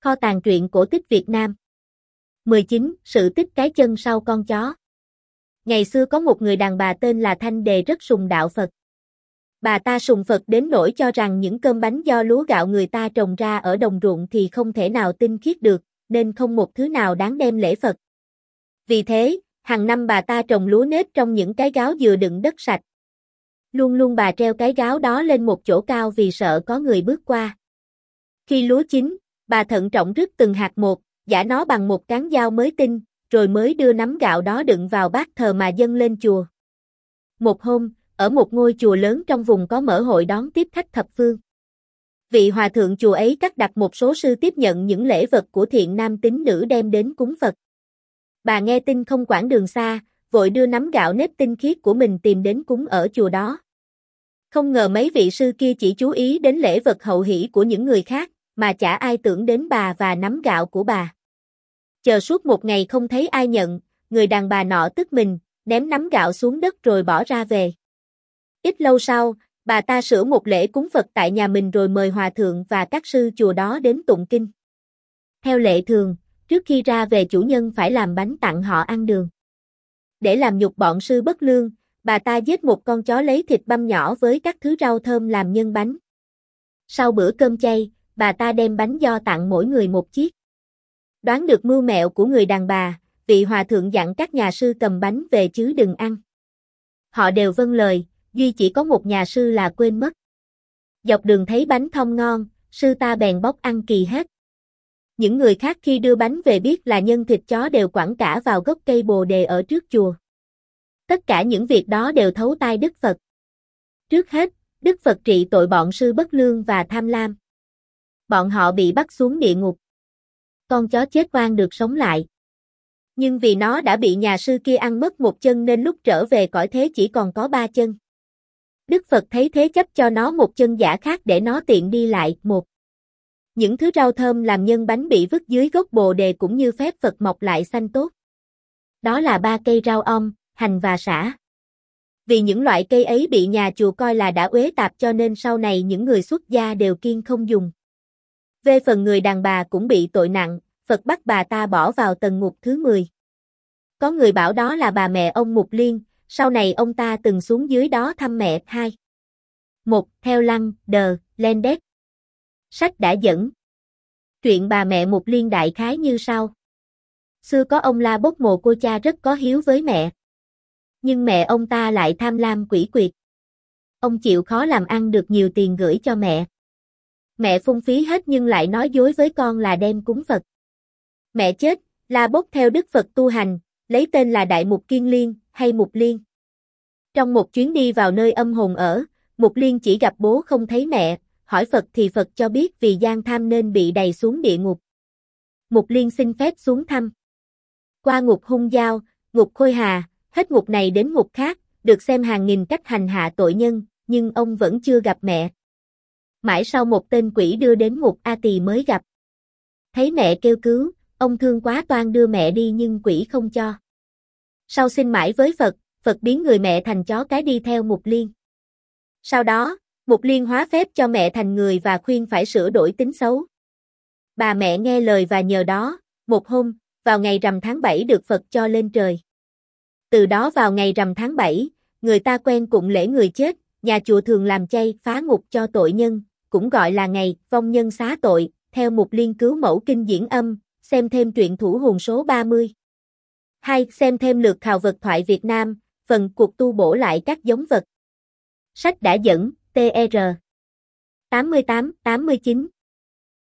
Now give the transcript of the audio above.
Kho tàng truyện cổ tích Việt Nam. 19. Sự tích cái chân sau con chó. Ngày xưa có một người đàn bà tên là Thanh Đề rất sùng đạo Phật. Bà ta sùng Phật đến nỗi cho rằng những cơm bánh do lúa gạo người ta trồng ra ở đồng ruộng thì không thể nào tinh khiết được, nên không một thứ nào đáng đem lễ Phật. Vì thế, hàng năm bà ta trồng lúa nếp trong những cái gáo dừa đựng đất sạch. Luôn luôn bà treo cái gáo đó lên một chỗ cao vì sợ có người bước qua. Khi lúa chín, bà thận trọng rứt từng hạt một, giã nó bằng một cán dao mới tinh, rồi mới đưa nắm gạo đó đựng vào bát thờ mà dâng lên chùa. Một hôm, ở một ngôi chùa lớn trong vùng có mở hội đón tiếp khách thập phương. Vị hòa thượng chùa ấy cắt đặt một số sư tiếp nhận những lễ vật của thiện nam tín nữ đem đến cúng Phật. Bà nghe tin không quản đường xa, vội đưa nắm gạo nếp tinh khiết của mình tìm đến cúng ở chùa đó. Không ngờ mấy vị sư kia chỉ chú ý đến lễ vật hậu hỷ của những người khác, mà chả ai tưởng đến bà và nắm gạo của bà. Chờ suốt một ngày không thấy ai nhận, người đàn bà nọ tức mình, ném nắm gạo xuống đất rồi bỏ ra về. Ít lâu sau, bà ta sửa một lễ cúng Phật tại nhà mình rồi mời hòa thượng và các sư chùa đó đến tụng kinh. Theo lệ thường, trước khi ra về chủ nhân phải làm bánh tặng họ ăn đường. Để làm nhục bọn sư bất lương, bà ta giết một con chó lấy thịt băm nhỏ với các thứ rau thơm làm nhân bánh. Sau bữa cơm chay, bà ta đem bánh giò tặng mỗi người một chiếc. Đoán được mưu mẹo của người đàn bà, vị hòa thượng dặn các nhà sư cầm bánh về chứ đừng ăn. Họ đều vâng lời, duy chỉ có một nhà sư là quên mất. Dọc đường thấy bánh thơm ngon, sư ta bèn bóc ăn kỳ hết. Những người khác khi đưa bánh về biết là nhân thịt chó đều quẳng cả vào gốc cây bồ đề ở trước chùa. Tất cả những việc đó đều thấu tai Đức Phật. Trước hết, Đức Phật trị tội bọn sư bất lương và tham lam. Bọn họ bị bắt xuống địa ngục. Con chó chết oan được sống lại. Nhưng vì nó đã bị nhà sư kia ăn mất một chân nên lúc trở về cõi thế chỉ còn có 3 chân. Đức Phật thấy thế chấp cho nó một chân giả khác để nó tiện đi lại. Một. Những thứ rau thơm làm nhân bánh bị vứt dưới gốc bồ đề cũng như phép Phật mọc lại xanh tốt. Đó là 3 cây rau om, hành và sả. Vì những loại cây ấy bị nhà chùa coi là đã uế tạp cho nên sau này những người xuất gia đều kiêng không dùng. Về phần người đàn bà cũng bị tội nặng, Phật bắt bà ta bỏ vào tầng ngục thứ 10. Có người bảo đó là bà mẹ ông Mục Liên, sau này ông ta từng xuống dưới đó thăm mẹ. 2. 1. Theo Lăng, Đờ, Lendet. Sách đã dẫn. Chuyện bà mẹ Mục Liên đại khái như sau. Xưa có ông La Bốc Mồ Cô cha rất có hiếu với mẹ. Nhưng mẹ ông ta lại tham lam quỷ quyệt. Ông chịu khó làm ăn được nhiều tiền gửi cho mẹ. Mẹ phung phí hết nhưng lại nói dối với con là đem cúng Phật. Mẹ chết, La Bốc theo Đức Phật tu hành, lấy tên là Đại Mục Kiên Liên, hay Mục Liên. Trong một chuyến đi vào nơi âm hồn ở, Mục Liên chỉ gặp bố không thấy mẹ, hỏi Phật thì Phật cho biết vì gian tham nên bị đày xuống địa ngục. Mục Liên xin phép xuống thăm. Qua ngục Hung Giao, ngục Khôi Hà, hết ngục này đến ngục khác, được xem hàng nghìn cách hành hạ tội nhân, nhưng ông vẫn chưa gặp mẹ. Mãi sau một tên quỷ đưa đến ngục A Tỳ mới gặp. Thấy mẹ kêu cứu, ông thương quá toan đưa mẹ đi nhưng quỷ không cho. Sau xin mãi với Phật, Phật biến người mẹ thành chó cái đi theo Mục Liên. Sau đó, Mục Liên hóa phép cho mẹ thành người và khuyên phải sửa đổi tính xấu. Bà mẹ nghe lời và nhờ đó, một hôm, vào ngày rằm tháng 7 được Phật cho lên trời. Từ đó vào ngày rằm tháng 7, người ta quen cúng lễ người chết, nhà chùa thường làm chay phá ngục cho tội nhân, cũng gọi là ngày vong nhân xá tội, theo Mục Liên cứu mẫu kinh diễn âm, xem thêm truyện Thủ Hồn số 30. 2. Xem thêm lượt khào vật thoại Việt Nam, phần cuộc tu bổ lại các giống vật. Sách đã dẫn, TR 88-89